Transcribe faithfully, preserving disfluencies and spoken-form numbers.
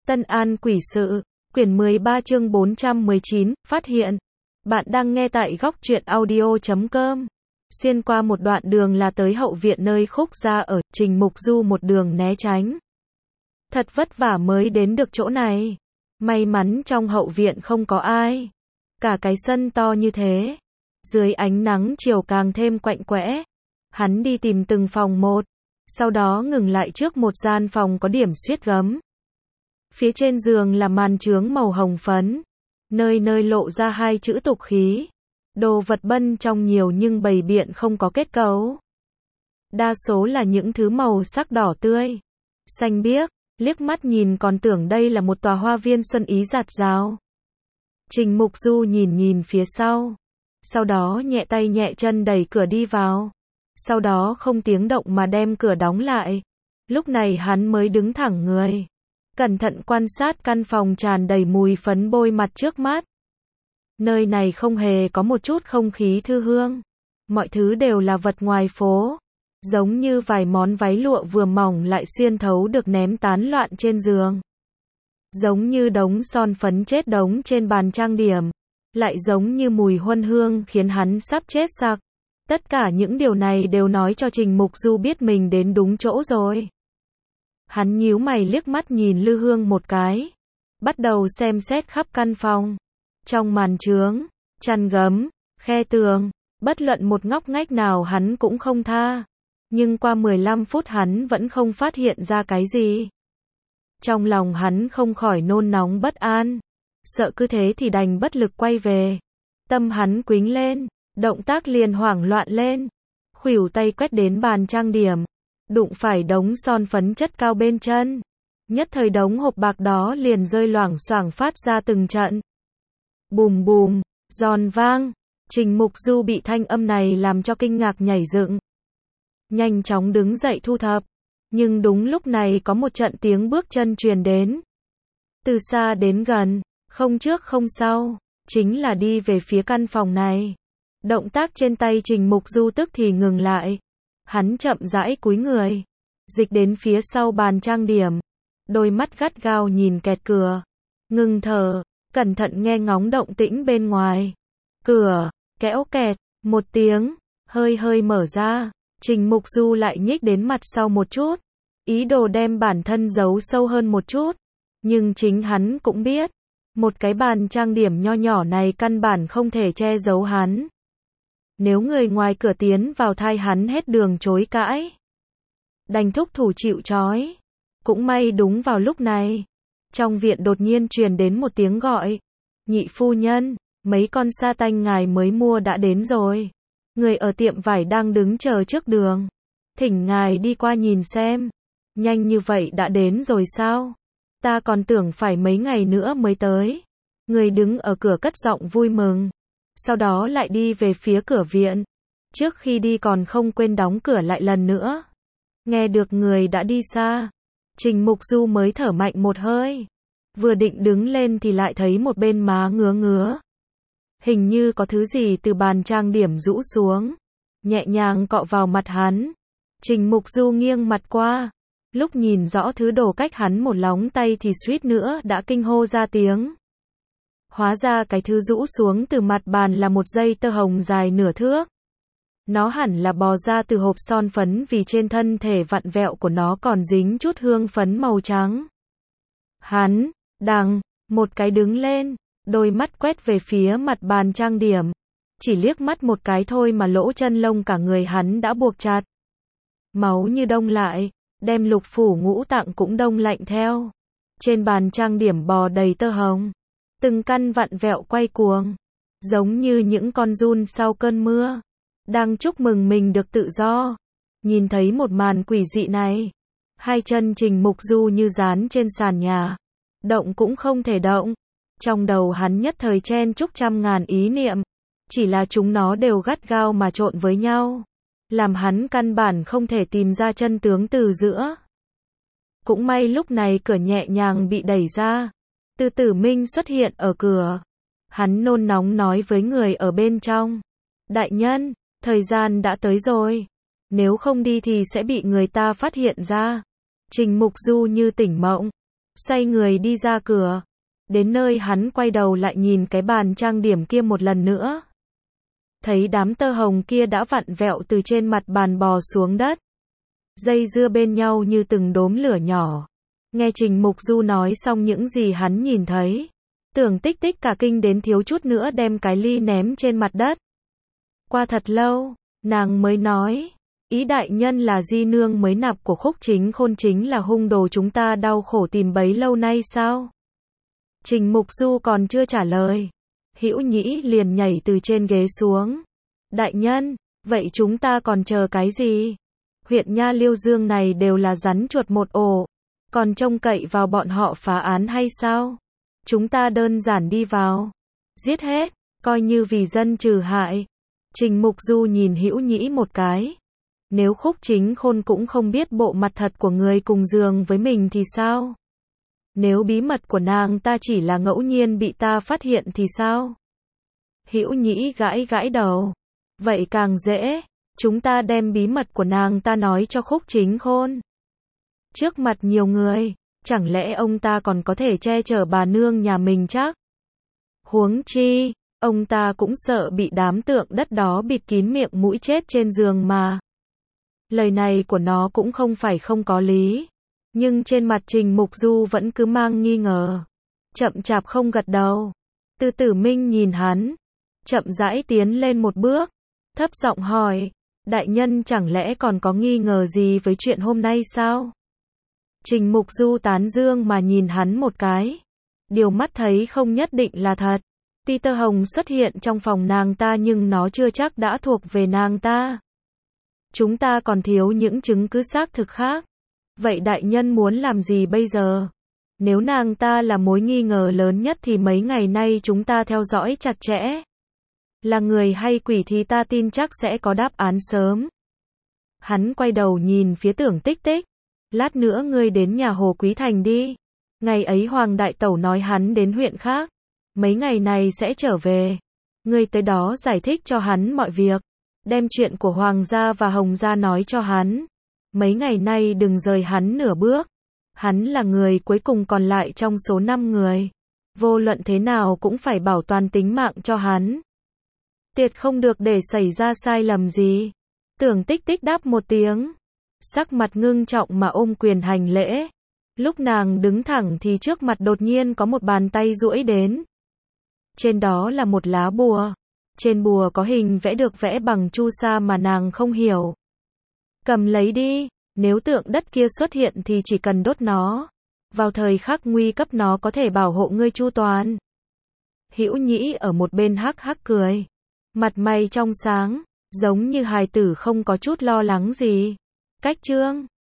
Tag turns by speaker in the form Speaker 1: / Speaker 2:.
Speaker 1: Tân An Quỷ Sự, quyển mười ba chương bốn trăm mười chín, phát hiện. Bạn đang nghe tại góc truyện audio chấm com. Xuyên qua một đoạn đường là tới hậu viện nơi Khúc gia ở, Trình Mục Du một đường né tránh. Thật vất vả mới đến được chỗ này. May mắn trong hậu viện không có ai. Cả cái sân to như thế. Dưới ánh nắng chiều càng thêm quạnh quẽ. Hắn đi tìm từng phòng một. Sau đó ngừng lại trước một gian phòng có điểm xuyết gấm. Phía trên giường là màn trướng màu hồng phấn. Nơi nơi lộ ra hai chữ tục khí. Đồ vật bân trong nhiều nhưng bày biện không có kết cấu. Đa số là những thứ màu sắc đỏ tươi, xanh biếc, liếc mắt nhìn còn tưởng đây là một tòa hoa viên xuân ý rạt rào. Trình Mục Du nhìn nhìn phía sau. Sau đó nhẹ tay nhẹ chân đẩy cửa đi vào. Sau đó không tiếng động mà đem cửa đóng lại. Lúc này hắn mới đứng thẳng người. Cẩn thận quan sát căn phòng tràn đầy mùi phấn bôi mặt trước mắt. Nơi này không hề có một chút không khí thư hương. Mọi thứ đều là vật ngoài phố. Giống như vài món váy lụa vừa mỏng lại xuyên thấu được ném tán loạn trên giường. Giống như đống son phấn chết đống trên bàn trang điểm. Lại giống như mùi huân hương khiến hắn sắp chết sặc. Tất cả những điều này đều nói cho Trình Mục Du biết mình đến đúng chỗ rồi. Hắn nhíu mày liếc mắt nhìn lư hương một cái. Bắt đầu xem xét khắp căn phòng. Trong màn trướng, chăn gấm, khe tường, bất luận một ngóc ngách nào hắn cũng không tha. Nhưng qua mười lăm phút hắn vẫn không phát hiện ra cái gì. Trong lòng hắn không khỏi nôn nóng bất an. Sợ cứ thế thì đành bất lực quay về. Tâm hắn quính lên, động tác liền hoảng loạn lên. Khuỷu tay quét đến bàn trang điểm. Đụng phải đống son phấn chất cao bên chân. Nhất thời đống hộp bạc đó liền rơi loảng xoảng phát ra từng trận. Bùm bùm, giòn vang. Trình Mục Du bị thanh âm này làm cho kinh ngạc nhảy dựng. Nhanh chóng đứng dậy thu thập. Nhưng đúng lúc này có một trận tiếng bước chân truyền đến. Từ xa đến gần, không trước không sau, chính là đi về phía căn phòng này. Động tác trên tay Trình Mục Du tức thì ngừng lại. Hắn chậm rãi cúi người, dịch đến phía sau bàn trang điểm. Đôi mắt gắt gao nhìn kẹt cửa. Ngừng thở, cẩn thận nghe ngóng động tĩnh bên ngoài. Cửa, kéo kẹt, một tiếng, hơi hơi mở ra. Trình Mục Du lại nhích đến mặt sau một chút. Ý đồ đem bản thân giấu sâu hơn một chút. Nhưng chính hắn cũng biết. Một cái bàn trang điểm nho nhỏ này căn bản không thể che giấu hắn. Nếu người ngoài cửa tiến vào thai hắn hết đường chối cãi. Đành thúc thủ chịu trói. Cũng may đúng vào lúc này. Trong viện đột nhiên truyền đến một tiếng gọi. Nhị phu nhân, mấy con sa tanh ngài mới mua đã đến rồi. Người ở tiệm vải đang đứng chờ trước đường. Thỉnh ngài đi qua nhìn xem. Nhanh như vậy đã đến rồi sao? Ta còn tưởng phải mấy ngày nữa mới tới. Người đứng ở cửa cất giọng vui mừng. Sau đó lại đi về phía cửa viện. Trước khi đi còn không quên đóng cửa lại lần nữa. Nghe được người đã đi xa. Trình Mục Du mới thở mạnh một hơi. Vừa định đứng lên thì lại thấy một bên má ngứa ngứa. Hình như có thứ gì từ bàn trang điểm rũ xuống. Nhẹ nhàng cọ vào mặt hắn. Trình Mục Du nghiêng mặt qua. Lúc nhìn rõ thứ đồ cách hắn một lóng tay thì suýt nữa đã kinh hô ra tiếng. Hóa ra cái thứ rũ xuống từ mặt bàn là một dây tơ hồng dài nửa thước. Nó hẳn là bò ra từ hộp son phấn vì trên thân thể vặn vẹo của nó còn dính chút hương phấn màu trắng. Hắn, đằng, một cái đứng lên, đôi mắt quét về phía mặt bàn trang điểm. Chỉ liếc mắt một cái thôi mà lỗ chân lông cả người hắn đã buộc chặt. Máu như đông lại, đem lục phủ ngũ tạng cũng đông lạnh theo. Trên bàn trang điểm bò đầy tơ hồng. Từng căn vặn vẹo quay cuồng. Giống như những con giun sau cơn mưa. Đang chúc mừng mình được tự do. Nhìn thấy một màn quỷ dị này. Hai chân Trình Mục Du như dán trên sàn nhà. Động cũng không thể động. Trong đầu hắn nhất thời chen chúc trăm ngàn ý niệm. Chỉ là chúng nó đều gắt gao mà trộn với nhau. Làm hắn căn bản không thể tìm ra chân tướng từ giữa. Cũng may lúc này cửa nhẹ nhàng bị đẩy ra. Từ Tử Minh xuất hiện ở cửa. Hắn nôn nóng nói với người ở bên trong. Đại nhân, thời gian đã tới rồi. Nếu không đi thì sẽ bị người ta phát hiện ra. Trình Mục Du như tỉnh mộng. xoay người đi ra cửa. Đến nơi hắn quay đầu lại nhìn cái bàn trang điểm kia một lần nữa. Thấy đám tơ hồng kia đã vặn vẹo từ trên mặt bàn bò xuống đất. Dây dưa bên nhau như từng đốm lửa nhỏ. Nghe Trình Mục Du nói xong những gì hắn nhìn thấy. Tưởng Tích Tích cả kinh đến thiếu chút nữa đem cái ly ném trên mặt đất. Qua thật lâu, nàng mới nói. Ý đại nhân là di nương mới nạp của Khúc Chính Khôn chính là hung đồ chúng ta đau khổ tìm bấy lâu nay sao? Trình Mục Du còn chưa trả lời. Hữu Nhĩ liền nhảy từ trên ghế xuống. Đại nhân, vậy chúng ta còn chờ cái gì? Huyện Nha Liêu Dương này đều là rắn chuột một ổ. Còn trông cậy vào bọn họ phá án hay sao? Chúng ta đơn giản đi vào. Giết hết, coi như vì dân trừ hại. Trình Mục Du nhìn Hữu Nhĩ một cái. Nếu Khúc Chính Khôn cũng không biết bộ mặt thật của người cùng giường với mình thì sao? Nếu bí mật của nàng ta chỉ là ngẫu nhiên bị ta phát hiện thì sao? Hữu Nhĩ gãi gãi đầu. Vậy càng dễ, chúng ta đem bí mật của nàng ta nói cho Khúc Chính Khôn. Trước mặt nhiều người, chẳng lẽ ông ta còn có thể che chở bà nương nhà mình chắc? Huống chi, ông ta cũng sợ bị đám tượng đất đó bịt kín miệng mũi chết trên giường mà. Lời này của nó cũng không phải không có lý. Nhưng trên mặt Trình Mục Du vẫn cứ mang nghi ngờ. Chậm chạp không gật đầu. Từ Tử Minh nhìn hắn. Chậm rãi tiến lên một bước. Thấp giọng hỏi. Đại nhân chẳng lẽ còn có nghi ngờ gì với chuyện hôm nay sao? Trình Mục Du tán dương mà nhìn hắn một cái. Điều mắt thấy không nhất định là thật. Tuy tơ hồng xuất hiện trong phòng nàng ta nhưng nó chưa chắc đã thuộc về nàng ta. Chúng ta còn thiếu những chứng cứ xác thực khác. Vậy đại nhân muốn làm gì bây giờ? Nếu nàng ta là mối nghi ngờ lớn nhất thì mấy ngày nay chúng ta theo dõi chặt chẽ. Là người hay quỷ thì ta tin chắc sẽ có đáp án sớm. Hắn quay đầu nhìn phía Tưởng Tích Tích. Lát nữa ngươi đến nhà Hồ Quý Thành đi. Ngày ấy Hoàng Đại Tẩu nói hắn đến huyện khác. Mấy ngày này sẽ trở về. Ngươi tới đó giải thích cho hắn mọi việc. Đem chuyện của Hoàng gia và Hồng gia nói cho hắn. Mấy ngày nay đừng rời hắn nửa bước. Hắn là người cuối cùng còn lại trong số năm người. Vô luận thế nào cũng phải bảo toàn tính mạng cho hắn. Tuyệt không được để xảy ra sai lầm gì. Tưởng Tích Tích đáp một tiếng. Sắc mặt ngưng trọng mà ôm quyền hành lễ. Lúc nàng đứng thẳng thì trước mặt đột nhiên có một bàn tay duỗi đến. Trên đó là một lá bùa. Trên bùa có hình vẽ được vẽ bằng chu sa mà nàng không hiểu. Cầm lấy đi, nếu tượng đất kia xuất hiện thì chỉ cần đốt nó. Vào thời khắc nguy cấp nó có thể bảo hộ ngươi chu toàn. Hữu Nhĩ ở một bên hắc hắc cười. Mặt mày trong sáng, giống như hài tử không có chút lo lắng gì. Cách chương